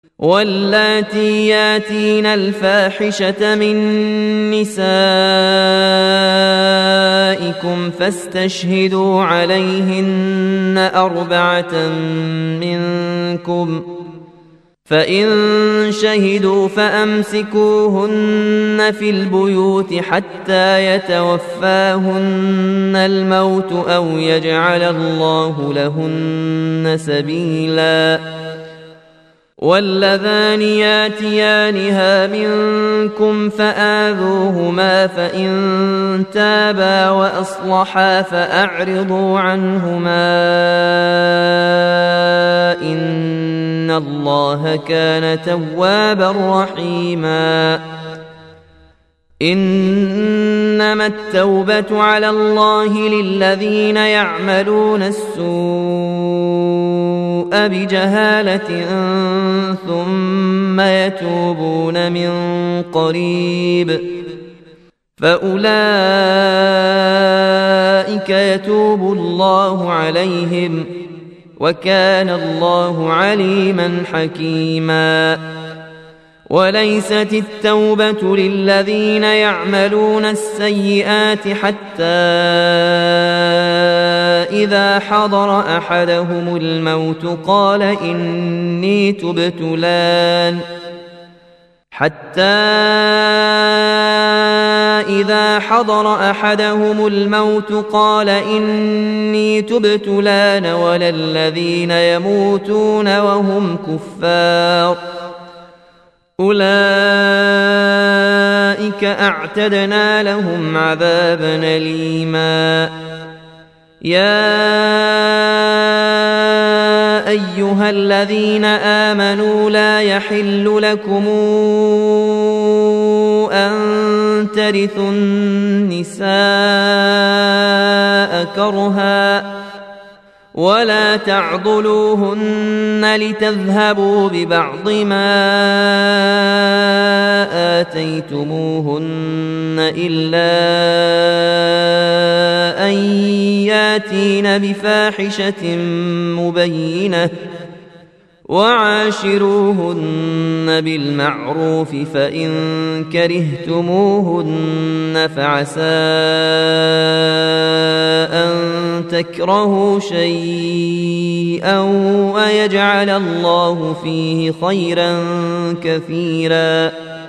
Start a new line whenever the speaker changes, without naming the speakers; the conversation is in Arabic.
واللاتي ياتين الفاحشة من نسائكم فاستشهدوا عليهن 4 منكم، فإن شهدوا فأمسكوهن في البيوت حتى يتوفاهن الموت أو يجعل الله لهن سبيلا. واللذان ياتيانها منكم فآذوهما، فإن تابا وأصلحا فأعرضوا عنهما، إن الله كان توابا رحيما. إنما التوبة على الله للذين يعملون السوء بجهالة ثم يتوبون من قريب فأولئك يتوب الله عليهم، وكان الله عليما حكيما. وليست التوبة للذين يعملون السيئات حتى إذا حضر أحدهم الموت قال إني تبت الآن ولا الذين يموتون وهم كفار، أولئك أعتدنا لهم عذابا أليما. يا أيها الذين آمنوا لا يحل لكم أن ترثوا النساء كرها ولا تعضلوهن لتذهبوا ببعض ما آتيتموهن إلا أن ياتين بفاحشة مبينة، وعاشروهن بالمعروف، فإن كرهتموهن فعسى أن تكرهوا شيئا ويجعل الله فيه خيرا كثيرا.